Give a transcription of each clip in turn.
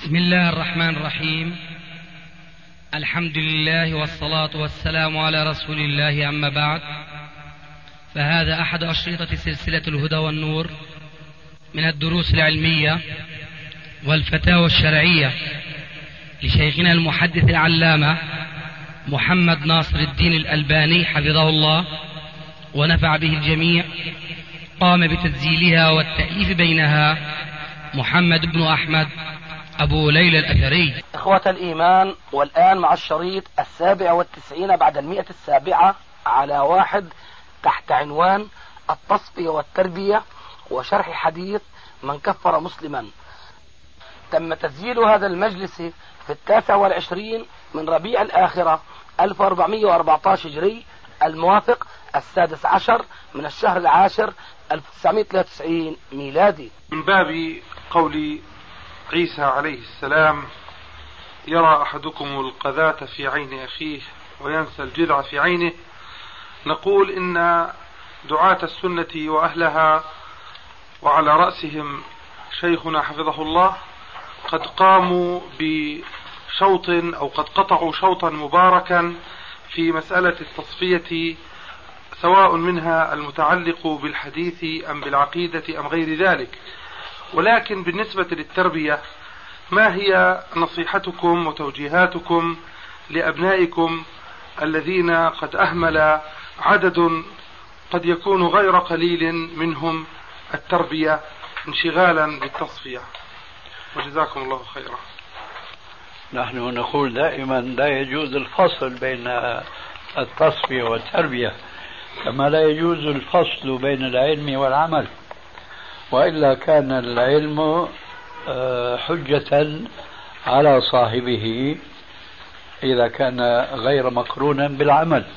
بسم الله الرحمن الرحيم. الحمد لله والصلاة والسلام على رسول الله، أما بعد، فهذا أحد أشرطة سلسلة الهدى والنور من الدروس العلمية والفتاوى الشرعية لشيخنا المحدث العلامة محمد ناصر الدين الألباني حفظه الله ونفع به الجميع. قام بتسجيلها والتأليف بينها محمد بن أحمد أبو ليلى الأثري. إخوة الإيمان، والآن مع الشريط 97 بعد 107 على 1 تحت عنوان التصفية والتربية وشرح حديث من كفر مسلما. تم تسجيل هذا المجلس في 29 من ربيع الآخرة 1414 هجري، الموافق 16 من الشهر العاشر 1993 ميلادي. من باب قول عيسى عليه السلام: يرى أحدكم القذاة في عين أخيه وينسى الجذع في عينه، نقول إن دعاة السنة وأهلها وعلى رأسهم شيخنا حفظه الله قد قاموا بشوط أو قد قطعوا شوطا مباركا في مسألة التصفية، سواء منها المتعلق بالحديث أم بالعقيدة أم غير ذلك. ولكن بالنسبة للتربية، ما هي نصيحتكم وتوجيهاتكم لأبنائكم الذين قد أهمل عدد قد يكون غير قليل منهم التربية انشغالا بالتصفية؟ وجزاكم الله خيرا. نحن نقول دائما لا يجوز الفصل بين التصفية والتربية، كما لا يجوز الفصل بين العلم والعمل، وإلا كان العلم حجة على صاحبه إذا كان غير مقرونا بالعمل.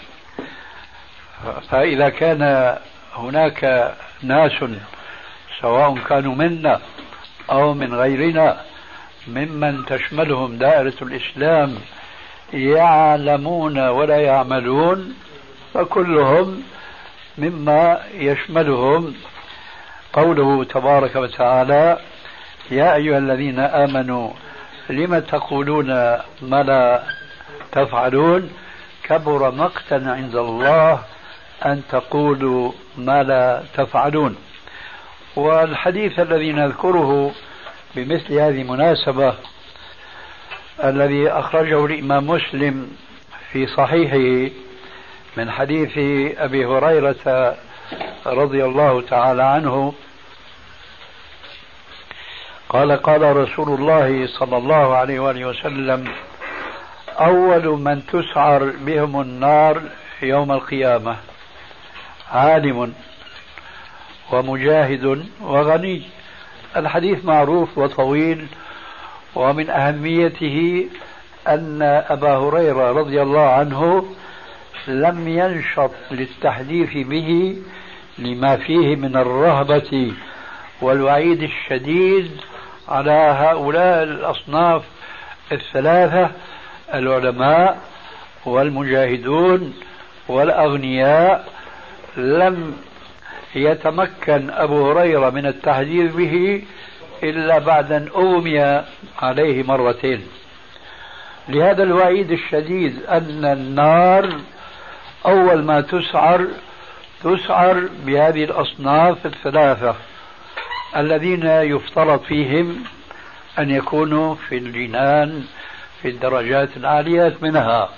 فإذا كان هناك ناس سواء كانوا منا أو من غيرنا ممن تشملهم دائرة الإسلام يعلمون ولا يعملون، فكلهم مما يشملهم قوله تبارك وتعالى: يا أيها الذين آمنوا لم تقولون ما لا تفعلون كبر مقتا عند الله أن تقولوا ما لا تفعلون. والحديث الذي نذكره بمثل هذه المناسبة الذي أخرجه الإمام مسلم في صحيحه من حديث أبي هريرة رضي الله تعالى عنه قال: قال رسول الله صلى الله عليه وآله وسلم: أول من تسعر بهم النار يوم القيامة عالم ومجاهد وغني. الحديث معروف وطويل، ومن أهميته أن أبا هريرة رضي الله عنه لم ينشط للتحديث به لما فيه من الرهبة والوعيد الشديد على هؤلاء الأصناف الثلاثة: العلماء والمجاهدون والأغنياء. لم يتمكن أبو هريرة من التحديث به إلا بعد أن أغمي عليه مرتين، لهذا الوعيد الشديد أن النار أول ما تسعر بهذه الأصناف الثلاثة الذين يفترض فيهم أن يكونوا في الجنان في الدرجات العاليات منها.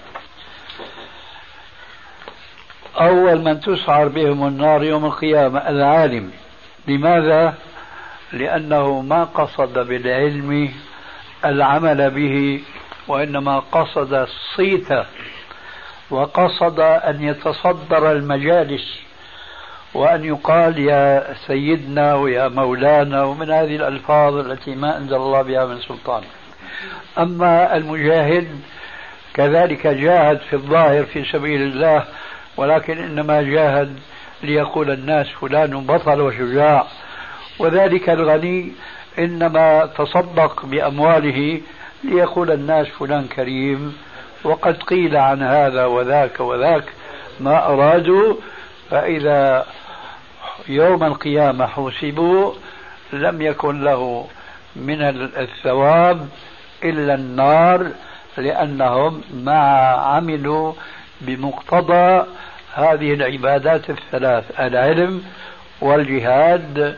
أول من تسعر بهم النار يوم القيامة العالم. لماذا؟ لأنه ما قصد بالعلم العمل به، وإنما قصد الصيت، وقصد أن يتصدر المجالس وأن يقال يا سيدنا ويا مولانا ومن هذه الألفاظ التي ما أنزل الله بها من سلطان. أما المجاهد كذلك جاهد في الظاهر في سبيل الله، ولكن إنما جاهد ليقول الناس فلان بطل وشجاع. وذلك الغني إنما تصدق بأمواله ليقول الناس فلان كريم، وقد قيل عن هذا وذاك وذاك ما أرادوا، فإذا يوم القيامة حوسبوا لم يكن له من الثواب إلا النار، لأنهم ما عملوا بمقتضى هذه العبادات الثلاث: العلم والجهاد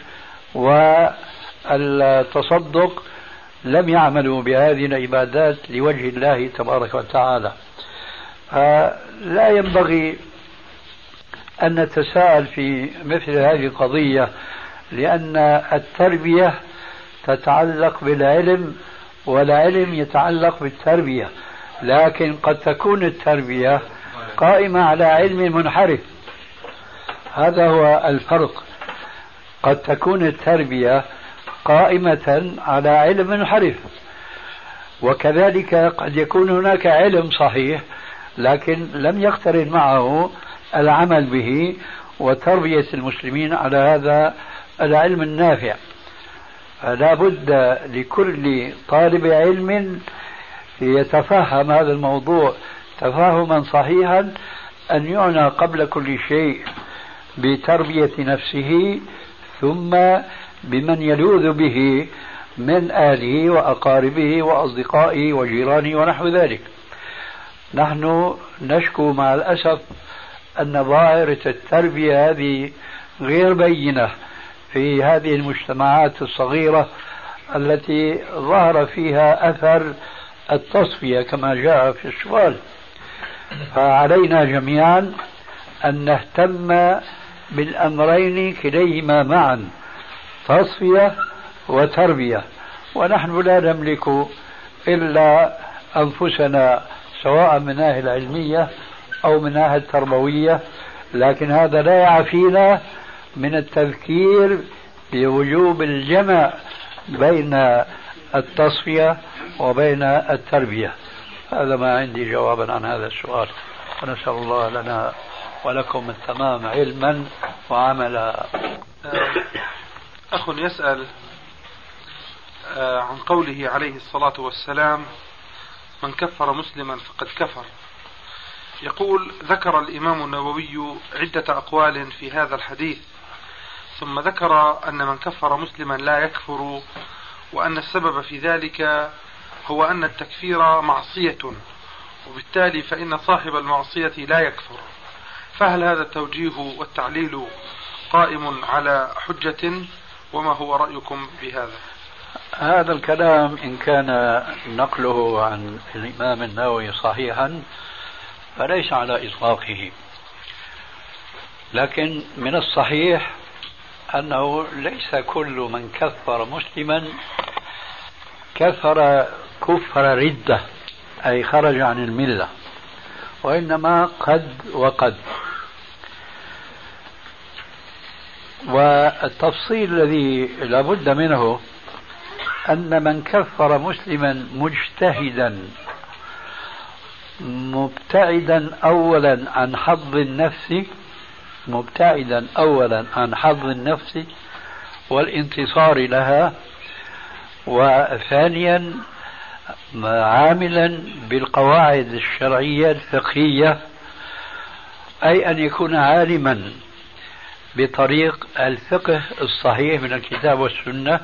والتصدق. لم يعملوا بهذه العبادات لوجه الله تبارك وتعالى. لا ينبغي أن نتساءل في مثل هذه القضية، لأن التربية تتعلق بالعلم والعلم يتعلق بالتربية، لكن قد تكون التربية قائمة على علم منحرف. هذا هو الفرق. قد تكون التربية قائمة على علم منحرف، وكذلك قد يكون هناك علم صحيح لكن لم يقترن معه العمل به وتربية المسلمين على هذا العلم النافع. فلا بد لكل طالب علم يتفهم هذا الموضوع تفاهما صحيحا أن يعنى قبل كل شيء بتربية نفسه، ثم بمن يلوذ به من أهله وأقاربه وأصدقائه وجيرانه ونحو ذلك. نحن نشكو مع الأسف أن ظاهرة التربية هذه غير بينة في هذه المجتمعات الصغيرة التي ظهر فيها أثر التصفية كما جاء في السؤال. فعلينا جميعا أن نهتم بالأمرين كليهما معا، تصفية وتربية، ونحن لا نملك إلا أنفسنا سواء من ناحية العلمية أو من ناحية التربوية، لكن هذا لا يعفينا من التذكير بوجوب الجمع بين التصفية وبين التربية. هذا ما عندي جوابا عن هذا السؤال، ونسأل الله لنا ولكم التمام علما وعملا. أخ يسأل عن قوله عليه الصلاة والسلام: من كفر مسلما فقد كفر. يقول: ذكر الإمام النووي عدة أقوال في هذا الحديث، ثم ذكر أن من كفر مسلما لا يكفر، وأن السبب في ذلك هو أن التكفير معصية، وبالتالي فإن صاحب المعصية لا يكفر. فهل هذا التوجيه والتعليل قائم على حجة؟ وما هو رأيكم بهذا؟ هذا الكلام إن كان نقله عن الإمام النووي صحيحا فليس على إطلاقه، لكن من الصحيح أنه ليس كل من كفر مسلما كفر كفر ردة أي خرج عن الملة، وإنما قد وقد. والتفصيل الذي لابد منه أن من كفر مسلما مجتهدا مبتعدا أولا عن حظ النفس والانتصار لها، وثانيا عاملا بالقواعد الشرعية الفقهية، أي أن يكون عالما بطريق الفقه الصحيح من الكتاب والسنة،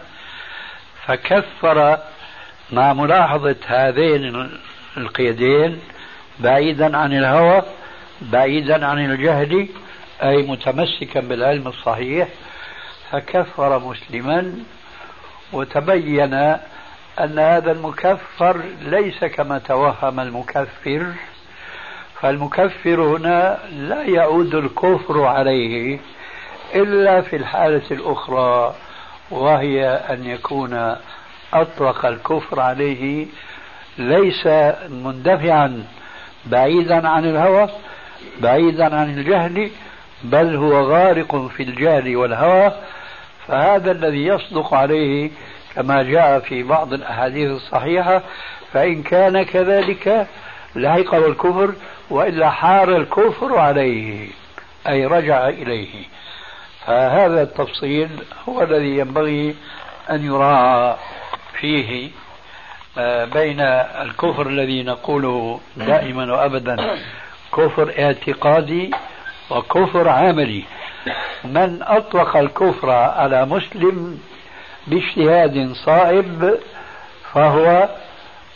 فكفر مع ملاحظة هذين القيدين: بعيدا عن الهوى، بعيدا عن الجهل، أي متمسكا بالعلم الصحيح، فكفر مسلما. وتبين أن هذا المكفر ليس كما توهم المكفر، فالمكفر هنا لا يعود الكفر عليه إلا في الحالة الأخرى، وهي أن يكون أطلق الكفر عليه ليس مندفعا بعيدا عن الهوى بعيدا عن الجهل، بل هو غارق في الجهل والهوى. فهذا الذي يصدق عليه كما جاء في بعض الأحاديث الصحيحة، فإن كان كذلك لحقه الكفر، وإلا حار الكفر عليه أي رجع إليه. فهذا التفصيل هو الذي ينبغي أن يراعى فيه بين الكفر الذي نقوله دائما وأبدا كفر اعتقادي وكفر عملي. من أطلق الكفر على مسلم باجتهاد صائب فهو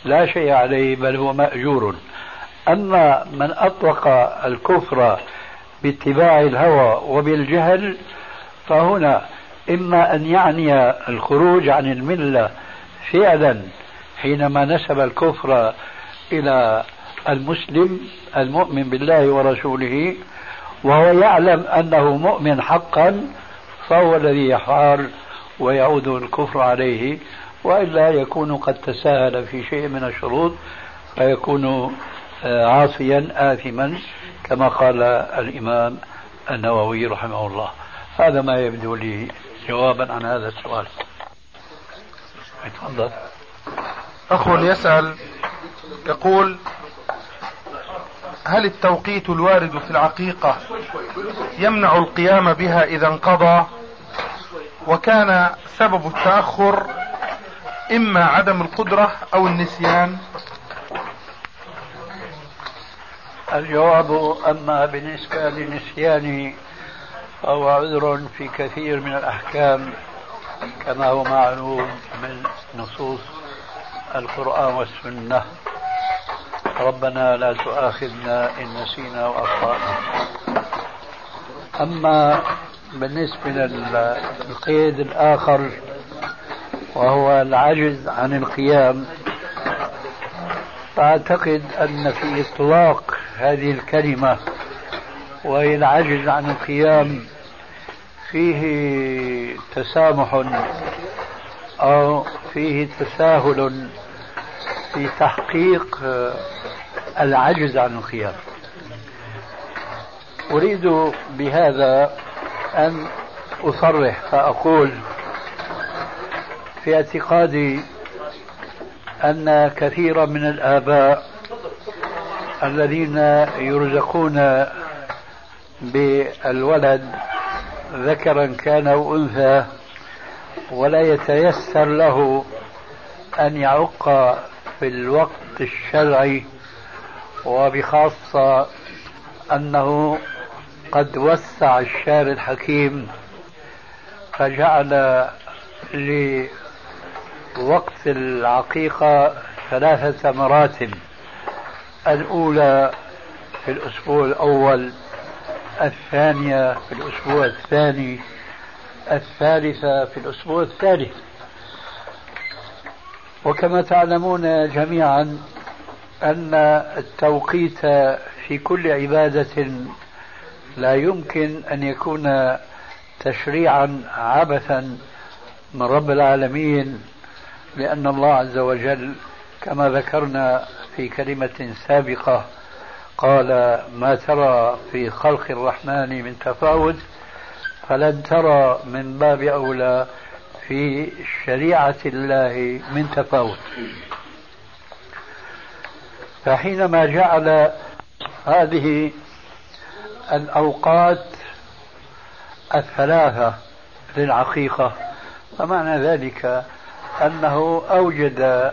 لا شيء عليه بل هو مأجور. أما من أطلق الكفر باتباع الهوى وبالجهل فهنا إما أن يعني الخروج عن الملة فعلا حينما نسب الكفر إلى المسلم المؤمن بالله ورسوله وهو يعلم أنه مؤمن حقا، فهو الذي يحار ويعود الكفر عليه، وإلا يكون قد تساهل في شيء من الشروط فيكون عاصيا آثما كما قال الإمام النووي رحمه الله. هذا ما يبدو لي جوابا عن هذا السؤال. تفضل. أخ يسأل يقول: هل التوقيت الوارد في العقيقة يمنع القيام بها إذا انقضى؟ وكان سبب التأخر إما عدم القدرة أو النسيان؟ الجواب: أما بالنسبة للنسيان فهو عذر في كثير من الأحكام كما هو معلوم من نصوص القرآن والسنة. ربنا لا تؤاخذنا إن نسينا وأخطأنا. أما بالنسبة للقيد الآخر وهو العجز عن القيام، فأعتقد أن في إطلاق هذه الكلمة وهي العجز عن القيام فيه تسامح أو فيه تساهل في تحقيق العجز عن القيام. أريد بهذا أن أصرح فأقول في اعتقادي أن كثيرا من الآباء الذين يرزقون بالولد ذكرا كان أو أنثى ولا يتيسر له أن يعق في الوقت الشرعي، وبخاصة أنه قد وسع الشارع الحكيم فجعل لوقت العقيقة 3 مراتب: الأولى في الأسبوع الأول، الثانية في الأسبوع الثاني، الثالثة في الأسبوع الثالث. وكما تعلمون جميعا أن التوقيت في كل عبادة لا يمكن أن يكون تشريعا عبثا من رب العالمين، لأن الله عز وجل كما ذكرنا في كلمة سابقة قال: ما ترى في خلق الرحمن من تفاوت فلن ترى من باب أولى في شريعة الله من تفاوت. فحينما جعل هذه الأوقات 3 للعقيقة فمعنى ذلك أنه أوجد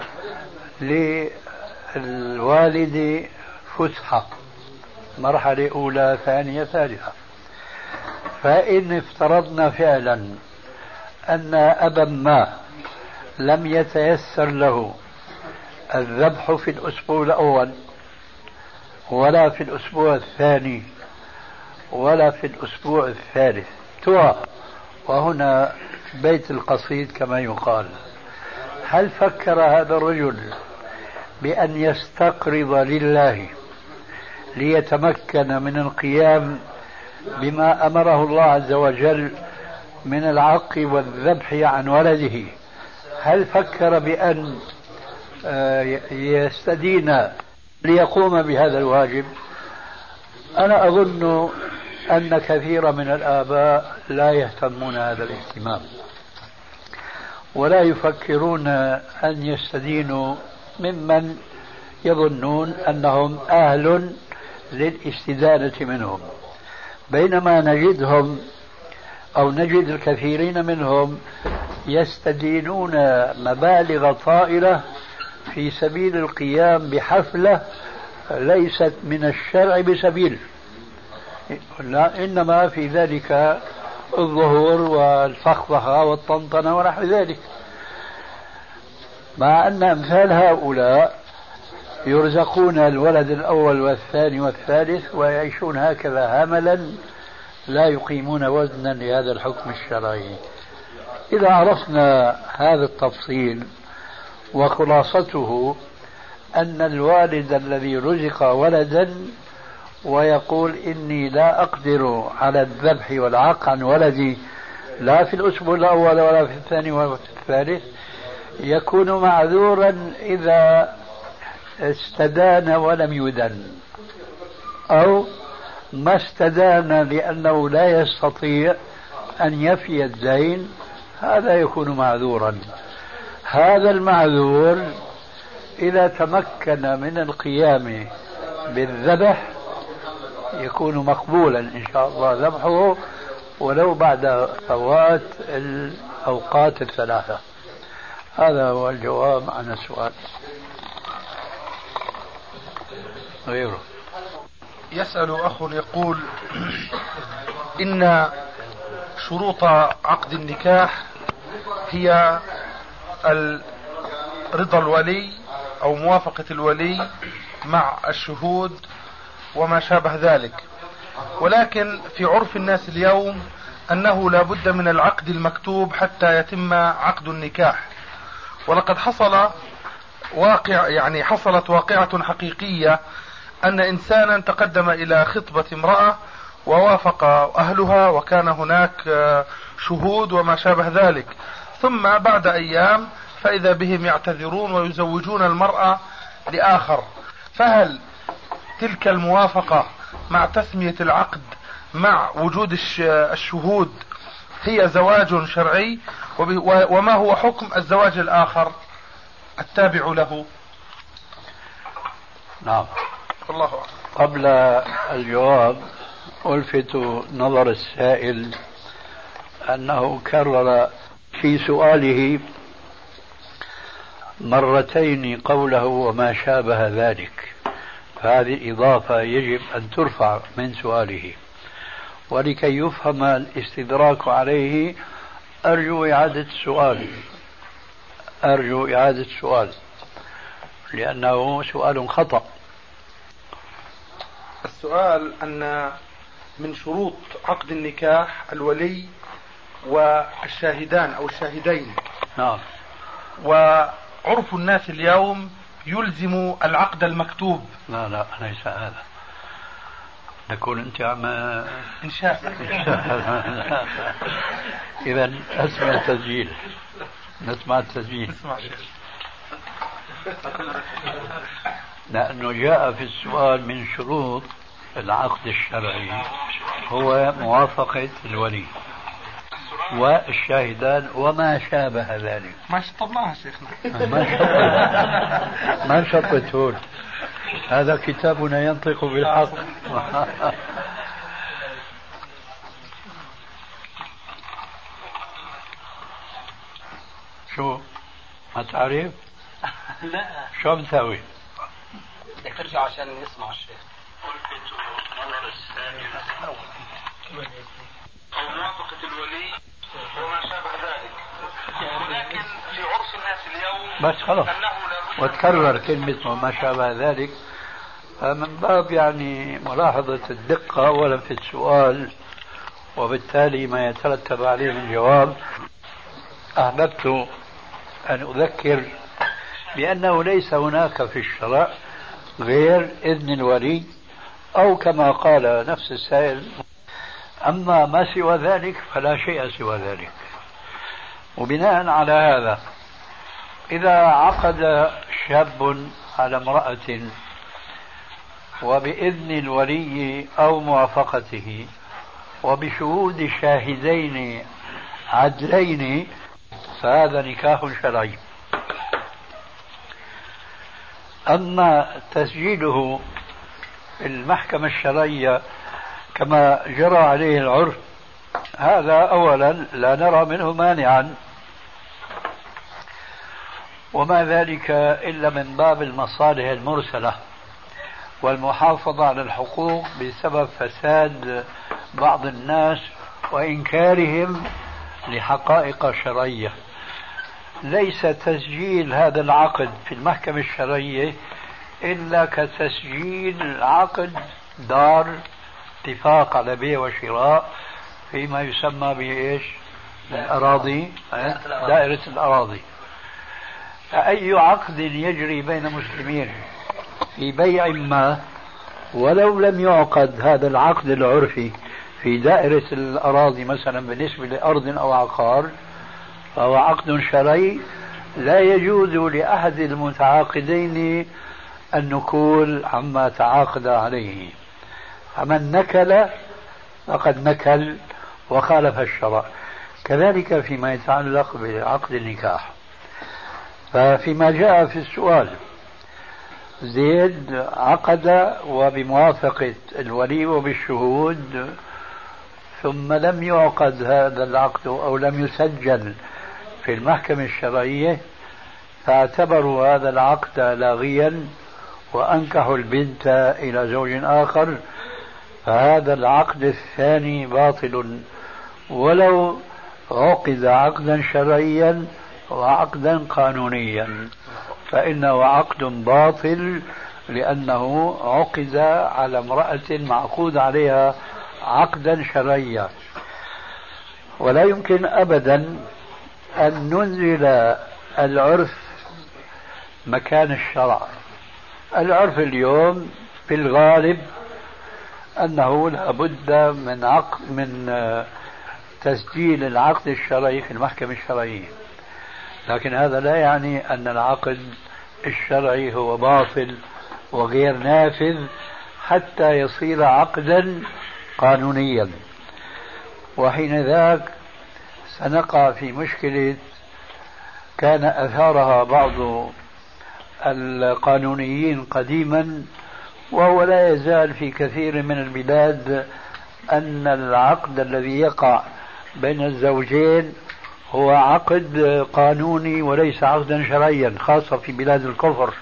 للوالد فسحة، مرحلة أولى ثانية ثالثة. فإن افترضنا فعلا أن أبا ما لم يتيسر له الذبح في الأسبوع الأول ولا في الأسبوع الثاني ولا في الأسبوع الثالث، وهنا بيت القصيد كما يقال، هل فكر هذا الرجل بأن يستقرض لله ليتمكن من القيام بما أمره الله عز وجل من العق والذبح عن ولده؟ هل فكر بأن يستدين ليقوم بهذا الواجب؟ أنا أظن أن كثير من الآباء لا يهتمون هذا الاهتمام ولا يفكرون أن يستدينوا ممن يظنون أنهم أهل للاستدانة منهم، بينما نجدهم أو نجد الكثيرين منهم يستدينون مبالغ طائلة في سبيل القيام بحفلة ليست من الشرع بسبيل، لا إنما في ذلك الظهور والفخفخة والطنطنة ونحو ذلك، مع أن أمثال هؤلاء يرزقون الولد الأول والثاني والثالث ويعيشون هكذا هملا لا يقيمون وزنا لهذا الحكم الشرعي. إذا عرفنا هذا التفصيل وخلاصته أن الوالد الذي رزق ولدا ويقول إني لا أقدر على الذبح والعاق عن ولدي لا في الأسبوع الأول ولا في الثاني ولا في الثالث، يكون معذورا إذا استدان ولم يدن، أو ما استدان لأنه لا يستطيع أن يفي الدين، هذا يكون معذورا. هذا المعذور إذا تمكن من القيام بالذبح يكون مقبولا إن شاء الله ذبحه ولو بعد فوات الأوقات الثلاثة. هذا هو الجواب عن السؤال. غيره يسأل أخ يقول إن شروط عقد النكاح هي رضا الولي أو موافقة الولي مع الشهود وما شابه ذلك، ولكن في عرف الناس اليوم أنه لا بد من العقد المكتوب حتى يتم عقد النكاح. ولقد حصلت واقعة حقيقية أن إنسانا تقدم إلى خطبة امرأة ووافق أهلها وكان هناك شهود وما شابه ذلك، ثم بعد أيام فإذا بهم يعتذرون ويزوجون المرأة لآخر. فهل تلك الموافقة مع تسمية العقد مع وجود الشهود هي زواج شرعي؟ وما هو حكم الزواج الآخر التابع له؟ نعم. الله أعلم. قبل الجواب ألفت نظر السائل أنه كرر في سؤاله مرتين قوله وما شابه ذلك، فهذه إضافة يجب أن ترفع من سؤاله، ولكي يفهم الاستدراك عليه أرجو إعادة السؤال لأنه سؤال خطأ. السؤال أن من شروط عقد النكاح الولي والشاهدان أو الشاهدين. نعم. وعرف الناس اليوم يلزم العقد المكتوب. لا ليس هذا، نكون أنت عم إنشاء. إذا أسمع التسجيل، نسمع التسجيل. لأنه جاء في السؤال من شروط العقد الشرعي هو موافقة الولي والشاهدان وما شابه ذلك. ما شطبناها شيخنا. ما شطبت هون، هذا كتابنا ينطق بالحق. شو ما تعرف؟ لا شو بتسوي؟ بدك ترجع عشان يسمع الشيخ. أو موافقة الولي وما شابه ذلك، ولكن في عرف الناس اليوم بس خلاص وتكرر كلمة وما شابه ذلك من باب يعني ملاحظة الدقة أولا في السؤال وبالتالي ما يترتب عليه من جواب. أحببت أن أذكر بأنه ليس هناك في الشرع غير إذن الولي أو كما قال نفس السائل، أما ما سوى ذلك فلا شيء سوى ذلك. وبناء على هذا إذا عقد شاب على امرأة وبإذن الولي أو موافقته وبشهود شاهدين عدلين فهذا نكاح شرعي. أما تسجيله في المحكمة الشرعية كما جرى عليه العرف هذا أولا لا نرى منه مانعا، وما ذلك إلا من باب المصالح المرسلة والمحافظة على الحقوق بسبب فساد بعض الناس وإنكارهم لحقائق شرعية. ليس تسجيل هذا العقد في المحكمة الشرعية إلا كتسجيل عقد دار اتفاق على بيع وشراء فيما يسمى بإيش؟ الأراضي، دائرة الأراضي. فأي عقد يجري بين مسلمين في بيع ما ولو لم يعقد هذا العقد العرفي في دائرة الأراضي مثلا بالنسبة لأرض أو عقار، فهو عقد شرعي لا يجوز لأحد المتعاقدين النكول عما تعاقد عليه. فمن نكل فقد نكل وخالف الشرع. كذلك فيما يتعلق بعقد النكاح. ففيما جاء في السؤال، زيد عقد وبموافقة الولي وبالشهود، ثم لم يعقد هذا العقد أو لم يسجل في المحكمة الشرعية، فاعتبروا هذا العقد لاغيا وأنكحوا البنت إلى زوج آخر، فهذا العقد الثاني باطل ولو عقد عقدا شرعيا وعقدا قانونيا، فإنه عقد باطل لأنه عقد على امرأة معقود عليها عقدا شرعيا. ولا يمكن أبدا أن ننزل العرف مكان الشرع. العرف اليوم في الغالب أنه لابد من تسجيل العقد الشرعي في المحكمة الشرعية، لكن هذا لا يعني أن العقد الشرعي هو باطل وغير نافذ حتى يصير عقدا قانونيا. وحين ذاك سنقع في مشكلة كان أثارها بعض القانونيين قديما، وهو لا يزال في كثير من البلاد، أن العقد الذي يقع بين الزوجين هو عقد قانوني وليس عقدا شرعيا، خاصة في بلاد الكفر.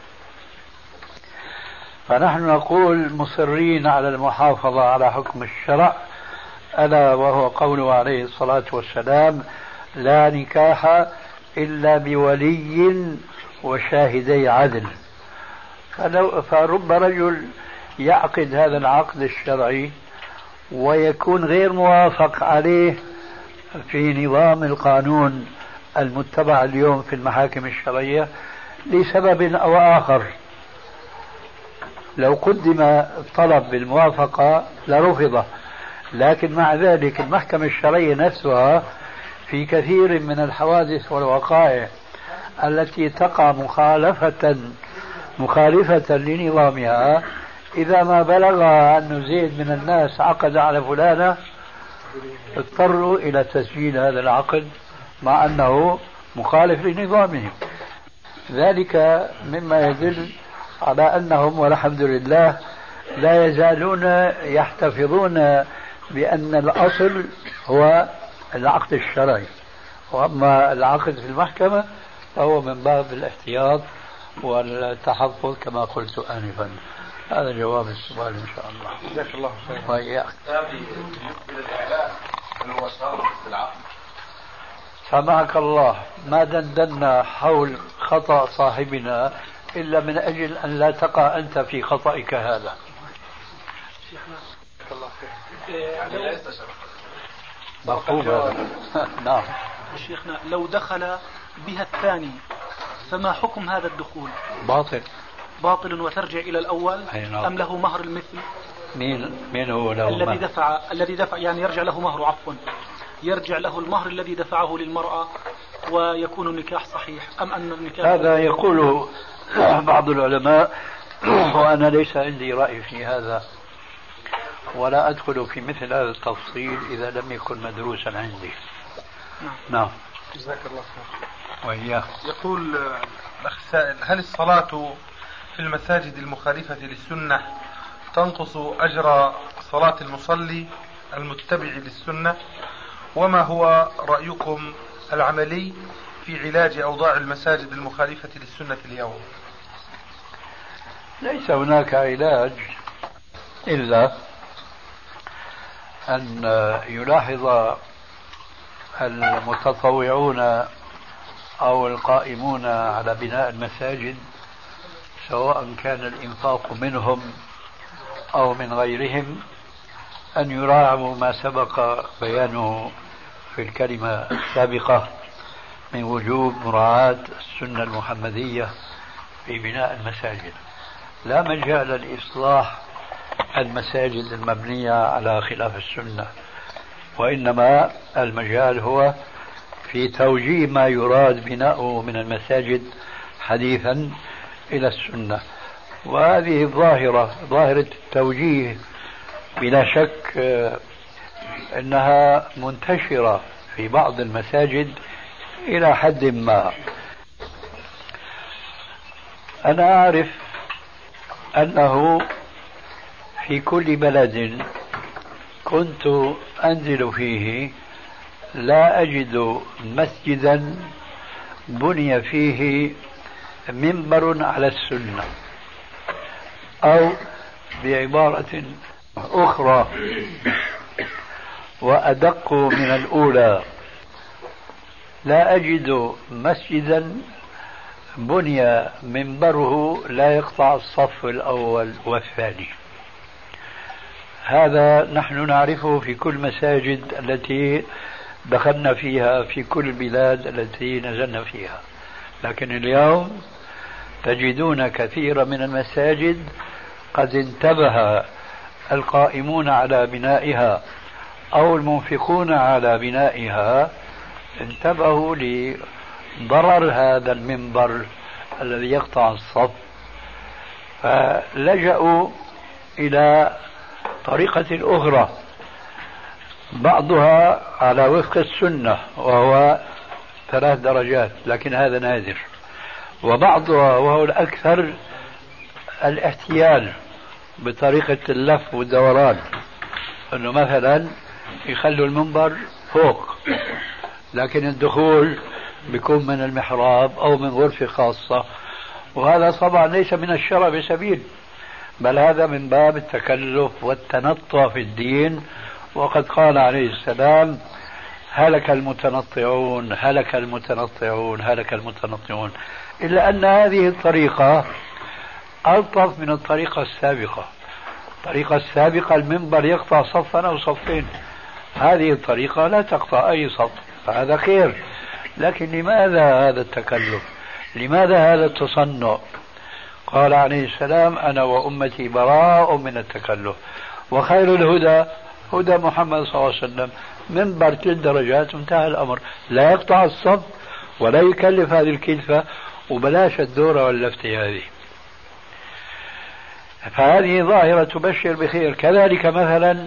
فنحن نقول مصرين على المحافظة على حكم الشرع، ألا وهو قوله عليه الصلاة والسلام: لا نكاح إلا بولي وشاهدي عدل. فرب رجل يعقد هذا العقد الشرعي ويكون غير موافق عليه في نظام القانون المتبع اليوم في المحاكم الشرعية لسبب أو آخر. لو قدم طلب بالموافقة لرفضه، لكن مع ذلك المحكمة الشرعية نفسها في كثير من الحوادث والوقائع التي تقع مخالفة لنظامها، إذا ما بلغها أن زيد من الناس عقد على فلانة اضطروا إلى تسجيل هذا العقد مع أنه مخالف لنظامهم. ذلك مما يدل على أنهم والحمد لله لا يزالون يحتفظون بأن الأصل هو العقد الشرعي، وأما العقد في المحكمة فهو من باب الاحتياط والتحفظ كما قلت آنفا. هذا جواب السؤال إن شاء الله. جزاك الله خير. وإياك. بالنسبة للإعلان هو شرط في العقد. سمعك الله، ما دندنا حول خطأ صاحبنا إلا من أجل أن لا تقع أنت في خطئك هذا. جزاك الله خير. يعني لا يستشعر. مفهوم هذا. نعم. شيخنا لو دخل بها الثاني فما حكم هذا الدخول؟ باطل وترجع إلى الأول أم له مهر المثل؟ مين هو له الذي دفع يعني يرجع له مهر، عفوا يرجع له المهر الذي دفعه للمرأة ويكون النكاح صحيح، أم أن النكاح هذا يقوله بعض العلماء وأنا ليس عندي رأي في هذا ولا أدخل في مثل هذا التفصيل إذا لم يكن مدروسا عندي. نعم. جزاك الله خير. وإياك. يقول الأخ السائل: هل الصلاة في المساجد المخالفة للسنة تنقص أجر صلاة المصلي المتبع للسنة؟ وما هو رأيكم العملي في علاج أوضاع المساجد المخالفة للسنة اليوم؟ ليس هناك علاج إلا أن يلاحظ المتطوعون أو القائمون على بناء المساجد سواء كان الإنفاق منهم أو من غيرهم أن يراعوا ما سبق بيانه في الكلمة السابقة من وجوب مراعاة السنة المحمدية في بناء المساجد. لا مجال لإصلاح المساجد المبنية على خلاف السنة، وإنما المجال هو في توجيه ما يراد بناؤه من المساجد حديثا إلى السنة. وهذه ظاهرة التوجيه بلا شك أنها منتشرة في بعض المساجد إلى حد ما. أنا أعرف أنه في كل بلد كنت أنزل فيه لا أجد مسجدا بني فيه منبر على السنة، أو بعبارة أخرى وأدق من الأولى، لا أجد مسجدا بني منبره لا يقطع الصف الأول والثاني. هذا نحن نعرفه في كل مساجد التي دخلنا فيها في كل البلاد التي نزلنا فيها، لكن اليوم تجدون كثير من المساجد قد انتبه القائمون على بنائها أو المنفقون على بنائها، انتبهوا لضرر هذا المنبر الذي يقطع الصف، فلجأوا إلى طريقة أخرى بعضها على وفق السنة وهو 3 درجات، لكن هذا نادر، وبعضها وهو الأكثر الاحتيال بطريقة اللف والدوران، أنه مثلا يخلوا المنبر فوق لكن الدخول بيكون من المحراب أو من غرفة خاصة، وهذا طبعا ليس من الشرع بسبيل، بل هذا من باب التكلف والتنطع في الدين. وقد قال عليه السلام: هلك المتنطعون هلك المتنطعون هلك المتنطعون. إلا أن هذه الطريقة ألطف من الطريقة السابقة. الطريقة السابقة المنبر يقطع صفا أو صفين، هذه الطريقة لا تقطع أي صف، فهذا خير. لكن لماذا هذا التكلف؟ لماذا هذا التصنع؟ قال عليه السلام: أنا وأمتي براء من التكلف، وخير الهدى هدى محمد صلى الله عليه وسلم، منبر 3 درجات وانتهى الأمر، لا يقطع الصف ولا يكلف هذه الكلفة، وبلاش الدورة واللفتة هذه. فهذه ظاهرة تبشر بخير. كذلك مثلا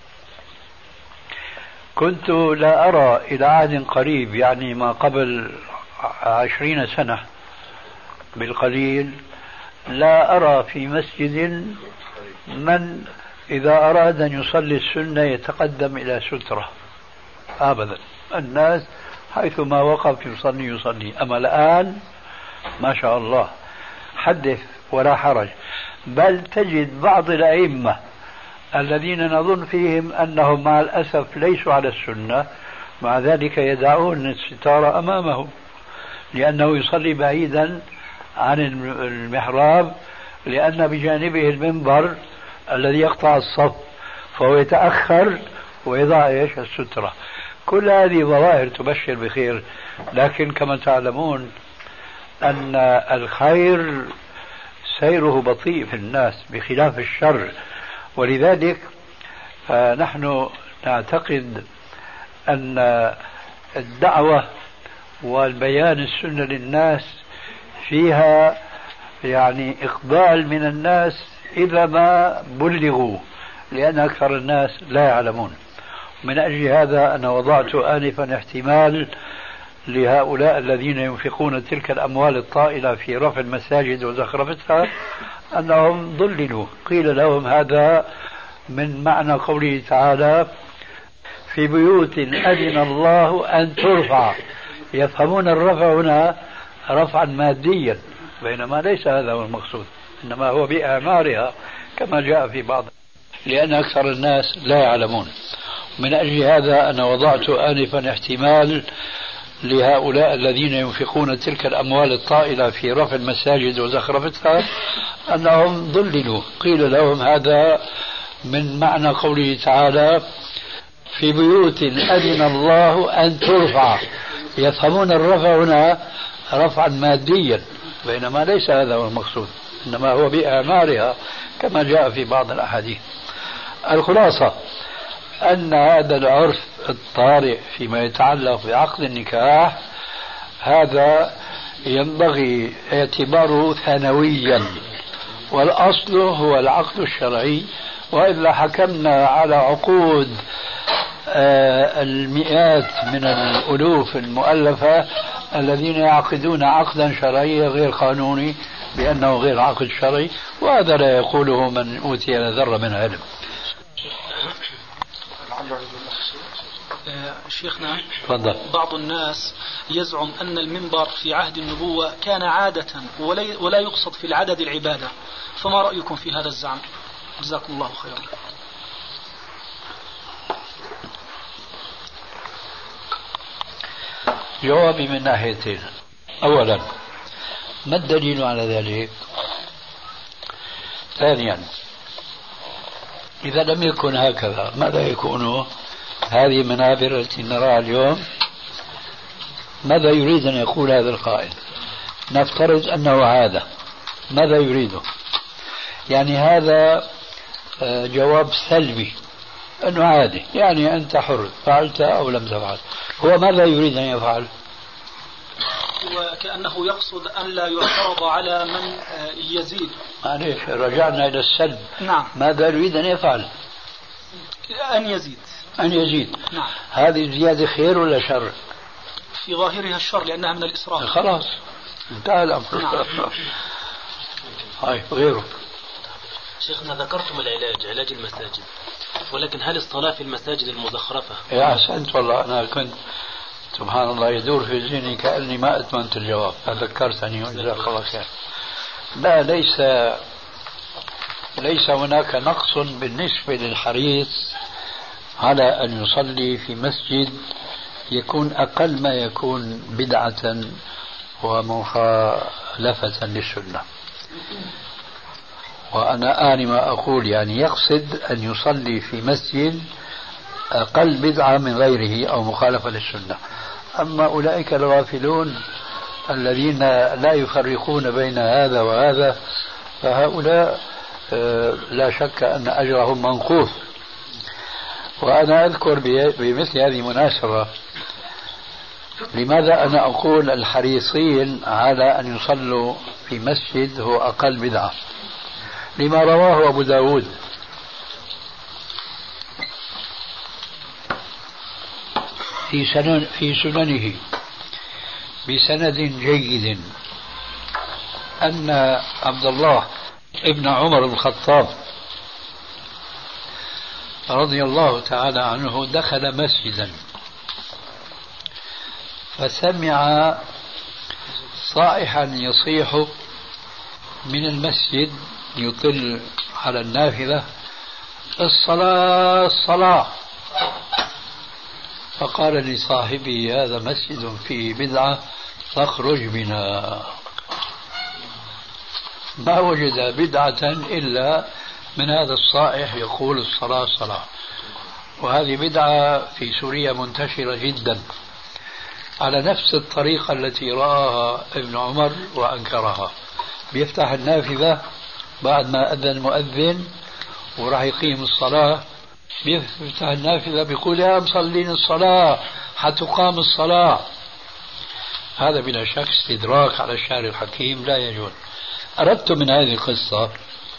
كنت لا أرى إلى عهد قريب، يعني ما قبل 20 سنة بالقليل، لا أرى في مسجد من إذا أراد أن يصلي السنة يتقدم إلى سترة أبدا، الناس حيثما وقف يصلي. أما الآن ما شاء الله حدث ولا حرج، بل تجد بعض الأئمة الذين نظن فيهم أنهم مع الأسف ليسوا على السنة، مع ذلك يدعون الستارة أمامه لأنه يصلي بعيدا عن المحراب، لأن بجانبه المنبر الذي يقطع الصف، فهو يتأخر ويضع السترة. كل هذه ظواهر تبشر بخير، لكن كما تعلمون أن الخير سيره بطيء في الناس بخلاف الشر، ولذلك نحن نعتقد أن الدعوة والبيان السنة للناس فيها يعني إقبال من الناس إذا ما بلغوا، لأن أكثر الناس لا يعلمون. من أجل هذا أنا وضعت آنفا احتمال لهؤلاء الذين ينفقون تلك الأموال الطائلة في رفع المساجد وزخرفتها أنهم ضللوا. قيل لهم هذا من معنى قوله تعالى: في بيوت أذن الله أن ترفع. يفهمون الرفع هنا رفعا ماديا، بينما ليس هذا هو المقصود، إنما هو بإعمارها كما جاء في بعض، لأن أكثر الناس لا يعلمون. من أجل هذا أنا وضعت آنفا احتمال لهؤلاء الذين ينفقون تلك الأموال الطائلة في رفع المساجد وزخرفتها أنهم ضللوا. قيل لهم هذا من معنى قوله تعالى في بيوت أذن الله أن ترفع، يفهمون الرفع هنا رفعا ماديا، بينما ليس هذا هو المقصود، إنما هو بإعمارها كما جاء في بعض الأحاديث. الخلاصة أن هذا العرف الطارئ فيما يتعلق بعقد النكاح هذا ينبغي اعتباره ثانويا، والأصل هو العقد الشرعي، وإلا حكمنا على عقود المئات من الألوف المؤلفة الذين يعقدون عقدا شرعيا غير قانوني بأنه غير عقد شرعي، وهذا لا يقوله من أوتي ذرة من علم. شيخنا تفضل. بعض الناس يزعم أن المنبر في عهد النبوة كان عادة ولا يقصد في العدد العبادة، فما رأيكم في هذا الزعم؟ جزاكم الله خيرا. جوابي من ناحيتين. أولا، ما الدليل على ذلك؟ ثانيا، إذا لم يكن هكذا ماذا يكون؟ هذه المنابر التي نراها اليوم ماذا يريد أن يقول هذا القائل؟ نفترض أنه عادة، ماذا يريده؟ يعني هذا جواب سلبي أنه عادي، يعني أنت حر فعلت أو لم تفعل. هو ماذا يريد أن يفعل؟ وكأنه يقصد أن لا يعترض على من يزيد. معليش، رجعنا إلى السلب. نعم. ماذا يريد أن يفعل؟ أن يزيد. أن يزيد. نعم. هذه الزيادة خير ولا شر؟ في ظاهرها الشر لأنها من الإسراف. خلاص انتهى الأمر. نعم. هاي غيره. شيخنا ذكرتم علاج المساجد، ولكن هل الصلاة في المساجد المزخرفة؟ يا أحسنت والله، أنا كنت سبحان الله يدور في ذهني كأني ما أتمنت الجواب، فذكرتني جزاك الله خير. لا، ليس هناك نقص بالنسبة للحريص على أن يصلي في مسجد يكون أقل ما يكون بدعة ومخالفة للسنة. وأنا آنما أقول يعني يقصد أن يصلي في مسجد أقل بدعة من غيره أو مخالفة للسنة. أما أولئك الغافلون الذين لا يفرقون بين هذا وهذا فهؤلاء لا شك أن أجرهم منقوص. وأنا أذكر بمثل هذه المناسبة لماذا أنا أقول الحريصين على أن يصلوا في مسجد هو أقل بدعة، لما رواه أبو داود في سننه بسند جيد أن عبد الله ابن عمر بن الخطاب رضي الله تعالى عنه دخل مسجدا فسمع صائحا يصيح من المسجد يطل على النافذة: الصلاة الصلاة. فقال لصاحبه: هذا مسجد فيه بدعة فاخرج بنا. ما وجد بدعة إلا من هذا الصائح يقول الصلاة الصلاة. وهذه بدعة في سوريا منتشرة جدا على نفس الطريقة التي رآها ابن عمر وأنكرها. بيفتح النافذة بعد ما أذن المؤذن وراح يقيم الصلاة، بيفتح النافذة بيقول: يا مصلين الصلاة حتقام الصلاة. هذا بلا شك استدراك على الشارع الحكيم لا يجوز. أردت من هذه القصة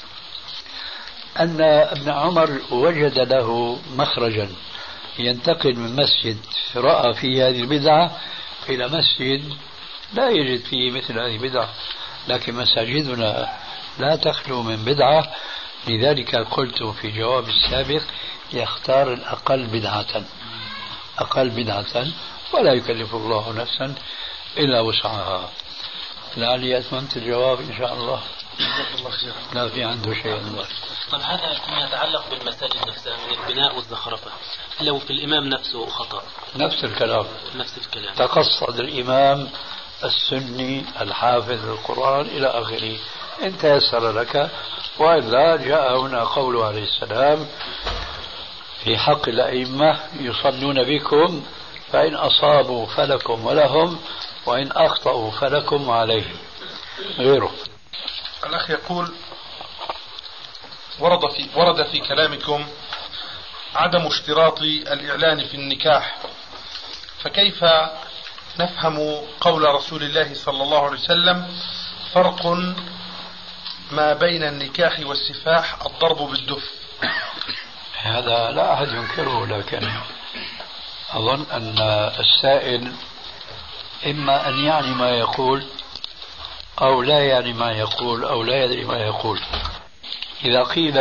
أن ابن عمر وجد له مخرجا ينتقل من مسجد رأى فيه هذه البدعة إلى مسجد لا يجد فيه مثل هذه البدعة، لكن مساجدنا لا تخلو من بدعة. لذلك قلت في جواب السابق يختار الأقل بدعة، أقل بدعة، ولا يكلف الله نفسا إلا وسعها. لعلي أتممت الجواب إن شاء الله. لا في عنده شيء. طب هذا فيما يتعلق بالمساجد نفسها من البناء والزخرفة، لو في الإمام نفسه خطأ نفس الكلام. نفس الكلام. تقصد الإمام السني الحافظ القرآن إلى آخره إن تيسر لك، وإلا جاء هنا قوله عليه السلام في حق الأئمة يصلون بكم فإن أصابوا فلكم ولهم وإن أخطأوا فلكم وعليهم غيره. الأخ يقول ورد في كلامكم عدم اشتراط الإعلان في النكاح، فكيف نفهم قول رسول الله صلى الله عليه وسلم فرق ما بين النكاح والسفاح الضرب بالدف؟ هذا لا أحد ينكره، لكن أظن أن السائل إما أن يعني ما يقول أو لا يعني ما يقول أو لا يدري ما يقول. إذا قيل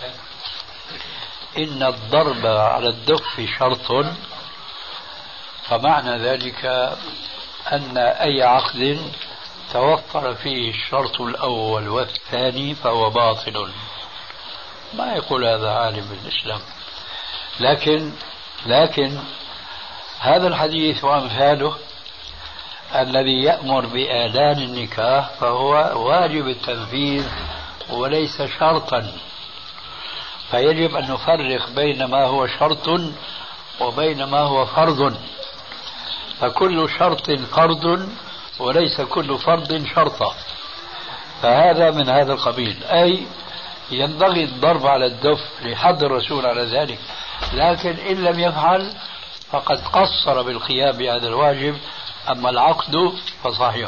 إن الضرب على الدف شرط، فمعنى ذلك أن أي عقد توفر فيه الشرط الأول والثاني فهو باطل. ما يقول هذا عالم بالإسلام، لكن هذا الحديث وأمثاله الذي يأمر بإعلان النكاح فهو واجب التنفيذ وليس شرطا، فيجب أن نفرق بين ما هو شرط وبين ما هو فرض، فكل شرط فرض وليس كل فرض شرطا، فهذا من هذا القبيل. أي ينبغي الضرب على الدف لحد الرسول على ذلك، لكن إن لم يفعل فقد قصر بالقيام بهذا الواجب، أما العقد فصحيح.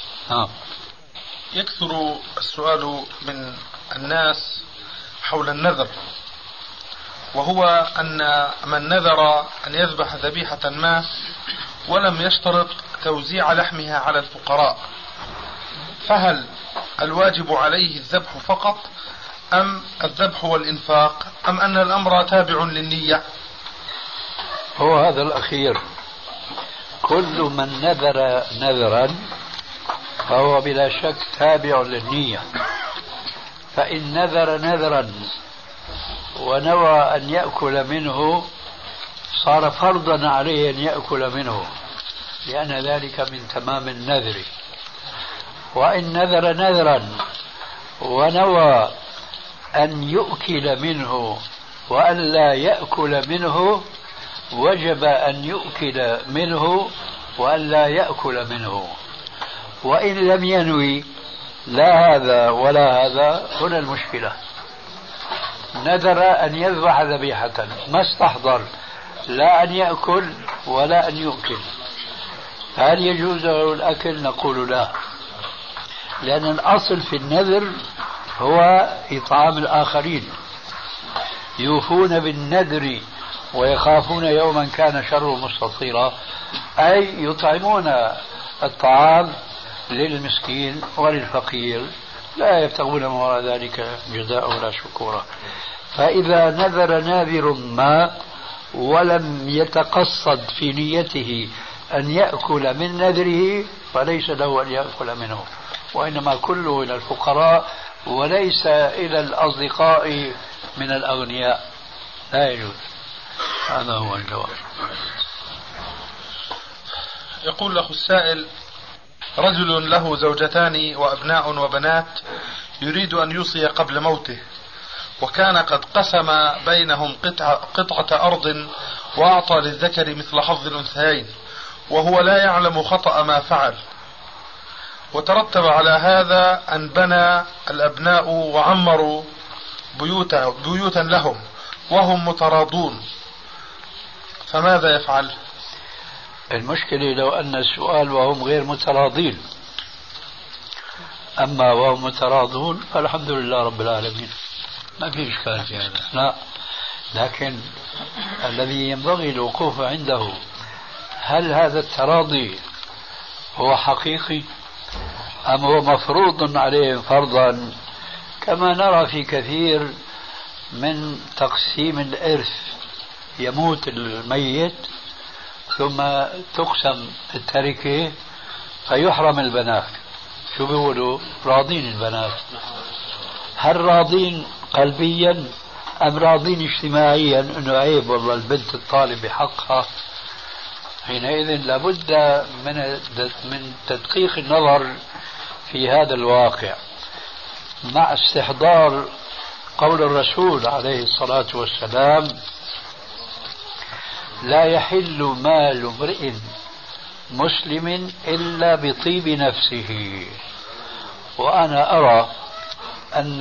يكثر السؤال من الناس حول النذر، وهو أن من نذر أن يذبح ذبيحة ما ولم يشترط توزيع لحمها على الفقراء، فهل الواجب عليه الذبح فقط أم الذبح والإنفاق، أم أن الأمر تابع للنية؟ هو هذا الأخير، كل من نذر نذرا فهو بلا شك تابع للنية، فإن نذر نذرا ونوى أن يأكل منه صار فرضا عليه أن يأكل منه، لأن ذلك من تمام النذر. وإن نذر نذرا ونوى أن يؤكل منه وأن لا يأكل منه وجب أن يؤكل منه وأن لا يأكل منه. وإن لم ينوي لا هذا ولا هذا، هنا المشكلة. نذر أن يذبح ذبيحة ما استحضر لا أن يأكل ولا أن يؤكل، هل يجوز له الأكل؟ نقول لا، لأن الأصل في النذر هو إطعام الآخرين، يوفون بالنذر ويخافون يوما كان شره مستطيرا، أي يطعمون الطعام للمسكين وللفقير، لا يبتغون من وراء ذلك جزاء ولا شكورا. فإذا نذر ناذر ما ولم يتقصد في نيته أن يأكل من نذره فليس له أن يأكل منه، وإنما كله إلى الفقراء وليس إلى الأصدقاء من الأغنياء، لا يجوز. هذا هو الجواب. يقول له السائل: رجل له زوجتان وأبناء وبنات يريد أن يوصي قبل موته، وكان قد قسم بينهم قطعة أرض وأعطى للذكر مثل حظ الأنثيين، وهو لا يعلم خطأ ما فعل، وترتب على هذا أن بنى الأبناء وعمروا بيوتا لهم وهم متراضون، فماذا يفعل؟ المشكلة لو أن السؤال وهم غير متراضين، أما وهم متراضون فالحمد لله رب العالمين، ما في إشكال في هذا. لا، لكن الذي ينبغي الوقوف عنده هل هذا التراضي هو حقيقي أم هو مفروض عليهم فرضا، كما نرى في كثير من تقسيم الإرث، يموت الميت ثم تقسم التركة فيحرم البنات. شو بيقولوا؟ راضين البنات. هل راضين قلبيا أم راضين اجتماعيا أنه عيب والله البنت الطالب بحقها؟ حينئذ لابد من تدقيق النظر في هذا الواقع مع استحضار قول الرسول عليه الصلاة والسلام: لا يحل مال امرئ مسلم إلا بطيب نفسه. وأنا أرى أن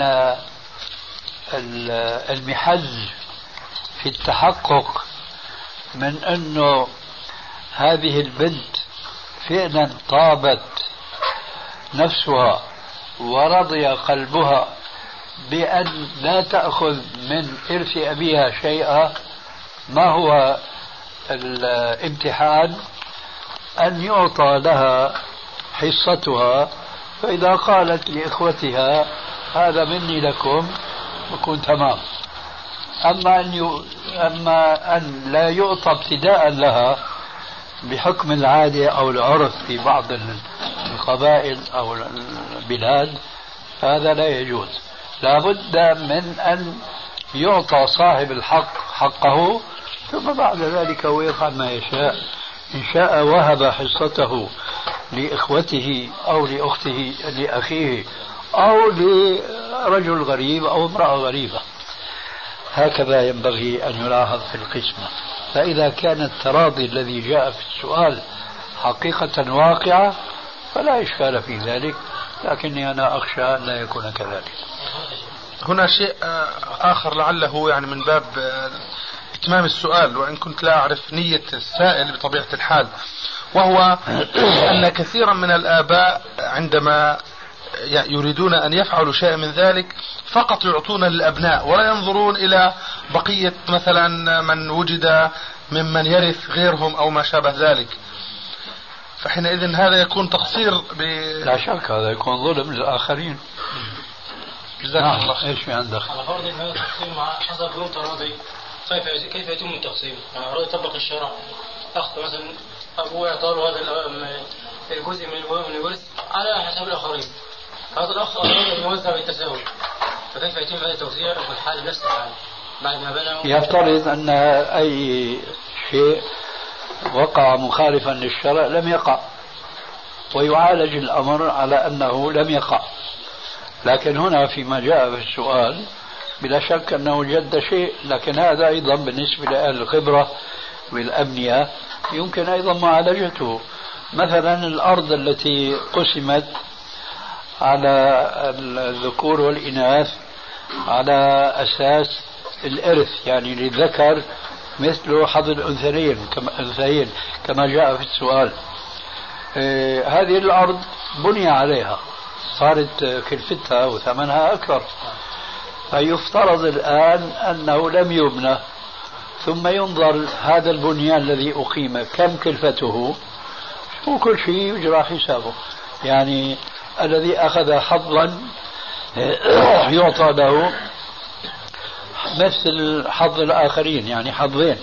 المحل في التحقق من أنه هذه البنت فعلا طابت نفسها ورضي قلبها بأن لا تأخذ من إرث أبيها شيئا، ما هو الامتحان؟ أن يعطى لها حصتها، فإذا قالت لإخوتها هذا مني لكم يكون تمام. أما أن لا يعطى ابتداء لها بحكم العادة أو العرف في بعض القبائل أو البلاد، هذا لا يجوز. لا بد من أن يعطى صاحب الحق حقه، ثم بعد ذلك هو يفعل ما يشاء. إن شاء وهب حصته لإخوته أو لأخته لأخيه أو لرجل غريب أو امرأة غريبة. هكذا ينبغي أن يلاحظ في القسمة. فإذا كان التراضي الذي جاء في السؤال حقيقة واقعة فلا إشكال في ذلك، لكني أنا أخشى أن لا يكون كذلك. هنا شيء آخر لعله يعني من باب إتمام السؤال، وإن كنت لا أعرف نية السائل بطبيعة الحال، وهو أن كثيرا من الآباء عندما يريدون أن يفعلوا شيء من ذلك فقط يعطون للأبناء ولا ينظرون إلى بقية مثلا من وجد ممن يرث غيرهم أو ما شابه ذلك، فحينئذ هذا يكون تقصير لا شك هذا يكون ظلم للآخرين. جزاك الله. ايش في عندك؟ على فرض ان هذا التقسيم مع حسب يوم تراضي، كيف يتم التقسيم؟ يعني يطبق الشرع، اخذ مثلا ابوه يعطى له هذا الجزء من الورث على حساب الاخرين، هذا الاخ اراد ان يوزع بالتساوي، فكيف يتم هذا التوزيع في الحال نفسه يعني بعد ما بنى؟ يفترض ان اي شيء وقع مخالفا للشرع لم يقع، ويعالج الامر على انه لم يقع. لكن هنا فيما جاء في السؤال بلا شك أنه جد شيء، لكن هذا أيضا بالنسبة لأهل الخبرة والأبنية يمكن أيضا معالجته. مثلا الأرض التي قسمت على الذكور والإناث على أساس الإرث، يعني للذكر مثل حظ الأنثيين كما جاء في السؤال، هذه الأرض بني عليها، صارت كلفتها وثمنها أكثر، فيفترض الآن أنه لم يبنى، ثم ينظر هذا البنيان الذي أقيم كم كلفته، وكل شيء يجرى حسابه. يعني الذي أخذ حظا يعطى له مثل حظ الآخرين، يعني حظين،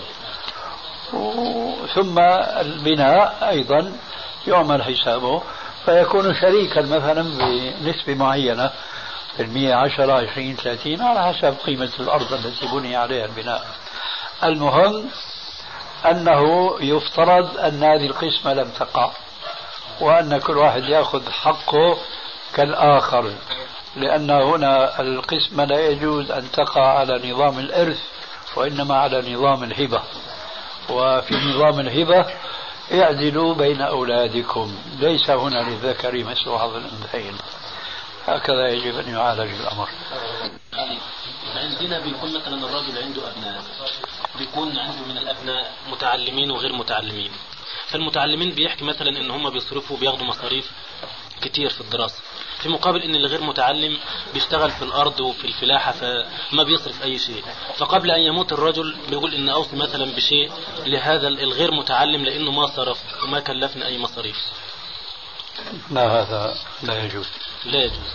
ثم البناء أيضا يعمل حسابه، فيكون شريكا مثلا بنسبة معينة في المية، 10 20 30 على حسب قيمة الأرض التي بني عليها البناء. المهم أنه يفترض أن هذه القسمة لم تقع، وأن كل واحد يأخذ حقه كالآخر، لأن هنا القسمة لا يجوز أن تقع على نظام الإرث وإنما على نظام الهبة. وفي نظام الهبة اعدلوا بين أولادكم، ليس هنا للذكر مثل حظ الأنثيين. هكذا يجب أن يعالج الأمر. عندنا بيكون مثلا الرجل عنده أبناء، بيكون عنده من الأبناء متعلمين وغير متعلمين، فالمتعلمين بيحكي مثلا إن هم بيصرفوا بياخدوا مصاريف كتير في الدراسة، في مقابل ان الغير متعلم بيشتغل في الارض وفي الفلاحة فما بيصرف اي شيء. فقبل ان يموت الرجل بيقول ان اوصي مثلا بشيء لهذا الغير متعلم لانه ما صرف وما كلفنا اي مصاريف. لا، هذا لا يجوز. لا يجوز.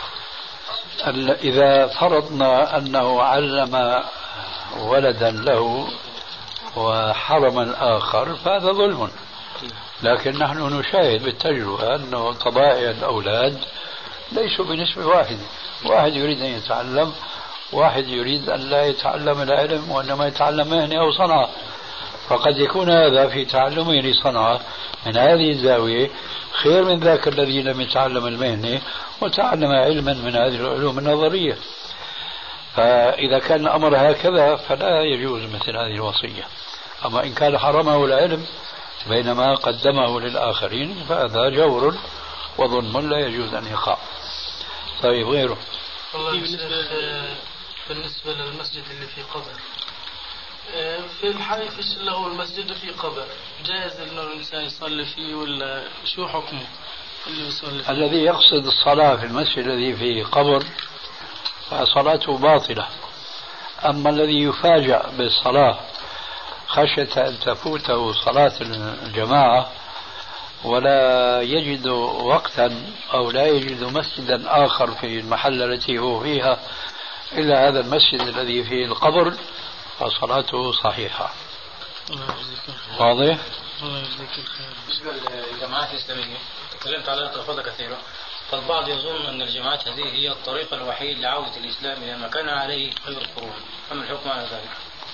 اذا فرضنا انه علم ولدا له وحرم الاخر فهذا ظلم. لكن نحن نشاهد بالتجربة أنه طبائع الأولاد ليسوا بنسبة واحدة، واحد يريد أن يتعلم واحد يريد أن لا يتعلم العلم وإنما يتعلم مهنة أو صنعة، فقد يكون هذا في تعلمه لصنعة من هذه الزاوية خير من ذاك الذي لم يتعلم المهنة وتعلم علما من هذه العلوم النظرية. فإذا كان الأمر هكذا فلا يجوز مثل هذه الوصية. أما إن كان حرمه العلم بينما قدمه للآخرين فهذا جور وظلم لا يجوز أن يقع. طيب غيره. بالنسبة للمسجد اللي في قبر، في الحي اللي هو المسجد في قبر، جائز انه الانسان يصلي فيه ولا شو حكمه اللي يصلي فيه؟ الذي يقصد الصلاة في المسجد الذي في قبر فصلاته باطلة. أما الذي يفاجأ بالصلاة خشية أن تفوته صلاة الجماعة ولا يجد وقتا أو لا يجد مسجدا آخر في المحل التي هو فيها إلا هذا المسجد الذي فيه القبر فصلاته صحيحة. واضح؟ الله يجزيك الخير. بالنسبة للجماعات الإسلامية تكلمت عليها تفاضل كثيرة، فالبعض يظن أن الجماعات هذه هي الطريق الوحيد لعودة الإسلام إلى ما كان عليه خير القرون، فما الحكم على ذلك؟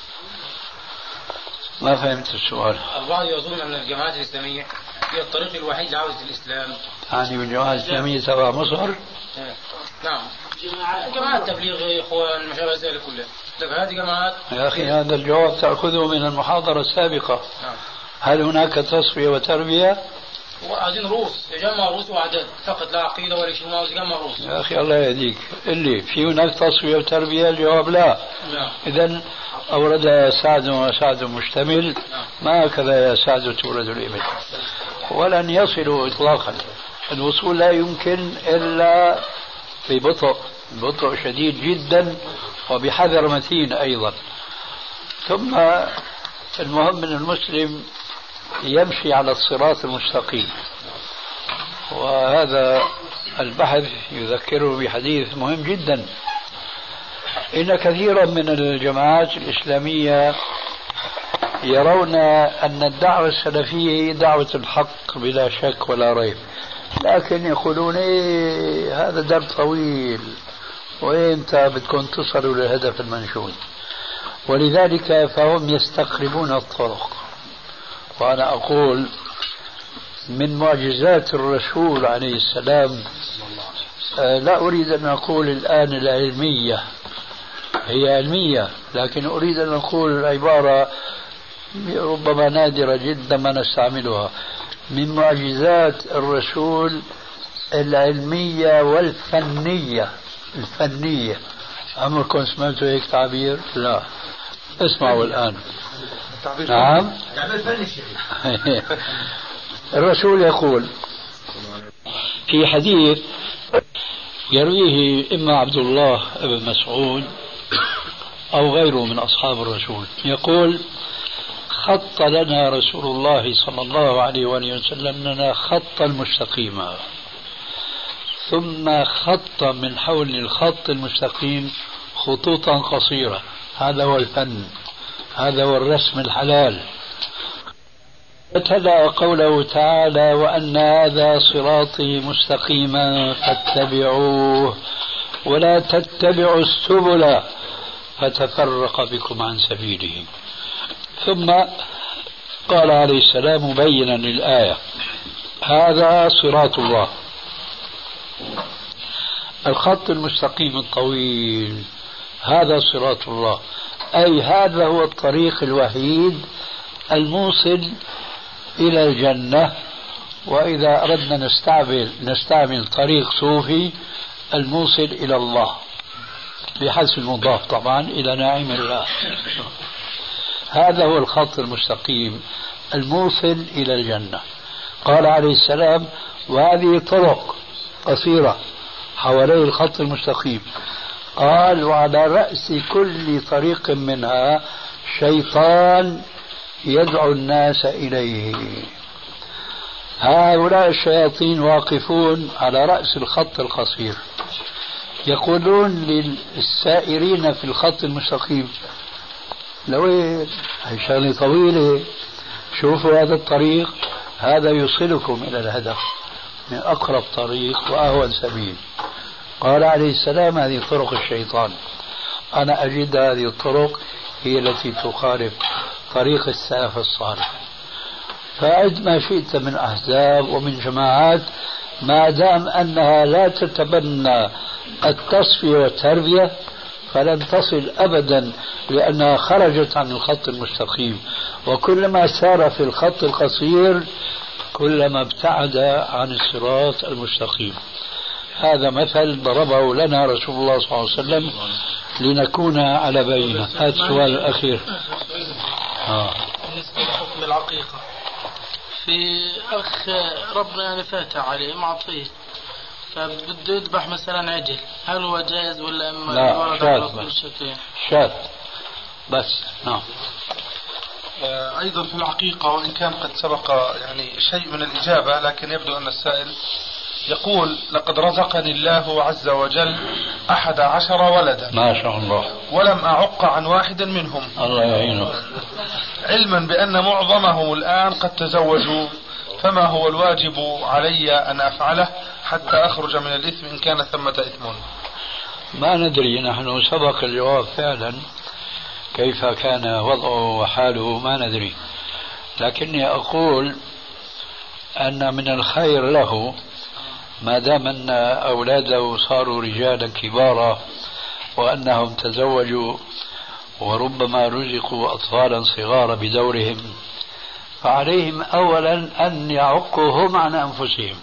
ما فهمت السؤال. البعض يظن أن الجماعات الإسلامية هي الطريق الوحيد لعودة الإسلام. يعني بالجماعات الإسلامية تبع مصر؟ نعم، جماعات تبليغ إخوان ما شابه ذلك كلها. هذه جماعات يا أخي هذا الجواب تأخذه من المحاضرة السابقة. هل هناك تصفية وتربية؟ وعايزين رؤوس، يجمع رؤوس وعدد فقط لا عقيدة ولا شيء، ما يجمع رؤوس. يا أخي الله يهديك، اللي في هناك تصفية وتربية الجواب لا. إذن أورد سعد وسعد مشتمل، ما هكذا يا سعد تورد الإبل، ولن يصلوا إطلاقا. الوصول لا يمكن إلا ببطء شديد جدا وبحذر متين أيضا. ثم المهم أن المسلم يمشي على الصراط المستقيم، وهذا البحث يذكره بحديث مهم جدا. إن كثيرا من الجماعات الإسلامية يرون أن الدعوة السلفية هي دعوة الحق بلا شك ولا ريب، لكن يقولون هذا درب طويل وإنت بدكم تصلوا للهدف المنشود، ولذلك فهم يستقربون الطرق. وأنا أقول من معجزات الرسول عليه السلام، لا أريد أن أقول الآن العلمية، هي علمية، لكن أريد أن أقول العبارة ربما نادرة جدا ما نستعملها، من معجزات الرسول العلمية والفنية. الفنية عمركم سمعتوا هيك تعبير؟ لا، اسمعوا الآن. نعم. الرسول يقول في حديث يرويه إما عبد الله بن مسعود أو غيره من أصحاب الرسول، يقول خط لنا رسول الله صلى الله عليه وآله وسلم لنا خطا مستقيما، ثم خط من حول الخط المستقيم خطوطا قصيرة. هذا هو الفن، هذا هو الرسم الحلال. وتلا قوله تعالى وأن هذا صراطي مستقيما فاتبعوه ولا تتبعوا السبل فتفرق بكم عن سبيله. ثم قال عليه السلام مبينا للآية هذا صراط الله، الخط المستقيم الطويل هذا صراط الله، أي هذا هو الطريق الوحيد الموصل إلى الجنة. وإذا أردنا نستعمل طريق صوفي الموصل إلى الله بحذف المضاف طبعا إلى نعيم الله. هذا هو الخط المستقيم الموصل إلى الجنة. قال عليه السلام وهذه طرق قصيرة حوالي الخط المستقيم. قال وعلى رأس كل طريق منها شيطان يدعو الناس إليه. هؤلاء الشياطين واقفون على رأس الخط القصير يقولون للسائرين في الخط المستقيم لو هي شغلة طويلة، شوفوا هذا الطريق، هذا يوصلكم إلى الهدف من أقرب طريق وأهون سبيل. قال عليه السلام هذه طرق الشيطان. أنا أجد هذه الطرق هي التي تخالف طريق السلف الصالح. فعد ما شئت من أحزاب ومن جماعات، ما دام أنها لا تتبنى التصفية والتربية فلن تصل أبدا، لأنها خرجت عن الخط المستقيم، وكلما سار في الخط القصير كلما ابتعد عن الصراط المستقيم. هذا مثل ضربه لنا رسول الله صلى الله عليه وسلم لنكون على بينة. هذا السؤال الأخير. بالنسبة لحكم العقيقة، في أخ ربنا يعني فاتح عليه معطيه، فبده يذبح مثلا عجل، هل هو جائز ولا إما لا؟ شاذ بس. نعم. أيضا في العقيقة، وإن كان قد سبق يعني شيء من الإجابة، لكن يبدو أن السائل يقول: لقد رزقني الله عز وجل 11 ولدا ما شاء الله، ولم أعق عن واحد منهم، الله يعينه، علما بأن معظمهم الآن قد تزوجوا، فما هو الواجب علي أن أفعله حتى أخرج من الإثم إن كان ثمة إثم؟ ما ندري، نحن سبق الجواب فعلا كيف كان وضعه وحاله ما ندري، لكني أقول أن من الخير له ما دام أن أولاده صاروا رجالا كبارا وأنهم تزوجوا وربما رزقوا أطفالا صغارا بدورهم، فعليهم أولا أن يعقوا هم عن أنفسهم،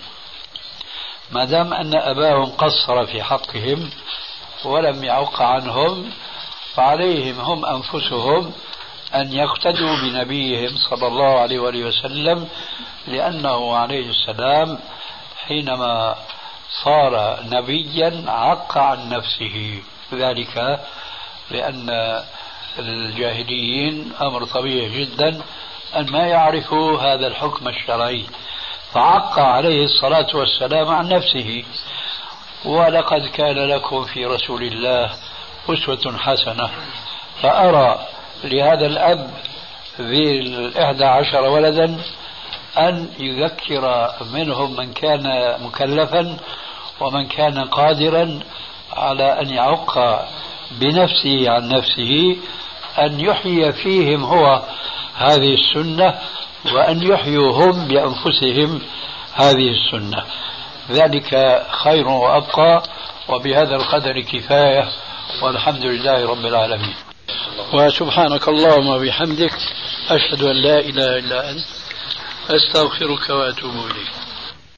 ما دام أن أباهم قصر في حقهم ولم يعق عنهم، فعليهم هم أنفسهم أن يقتدوا بنبيهم صلى الله عليه وآله وسلم، لأنه عليه السلام حينما صار نبيا عق عن نفسه، ذلك لأن الجاهليين أمر طبيعي جدا أن ما يعرفوا هذا الحكم الشرعي، فعق عليه الصلاة والسلام عن نفسه. ولقد كان لكم في رسول الله أسوة حسنة، فأرى لهذا الأب ذي 11 ولدا أن يذكر منهم من كان مكلفا ومن كان قادرا على أن يعق بنفسه عن نفسه، أن يحيي فيهم هو هذه السنة، وأن يحيوا هم بأنفسهم هذه السنة، ذلك خير وأبقى. وبهذا القدر كفاية، والحمد لله رب العالمين. وسبحانك اللهم وبحمدك، أشهد أن لا إله إلا أنت، أستغفرك وأتوب إليك.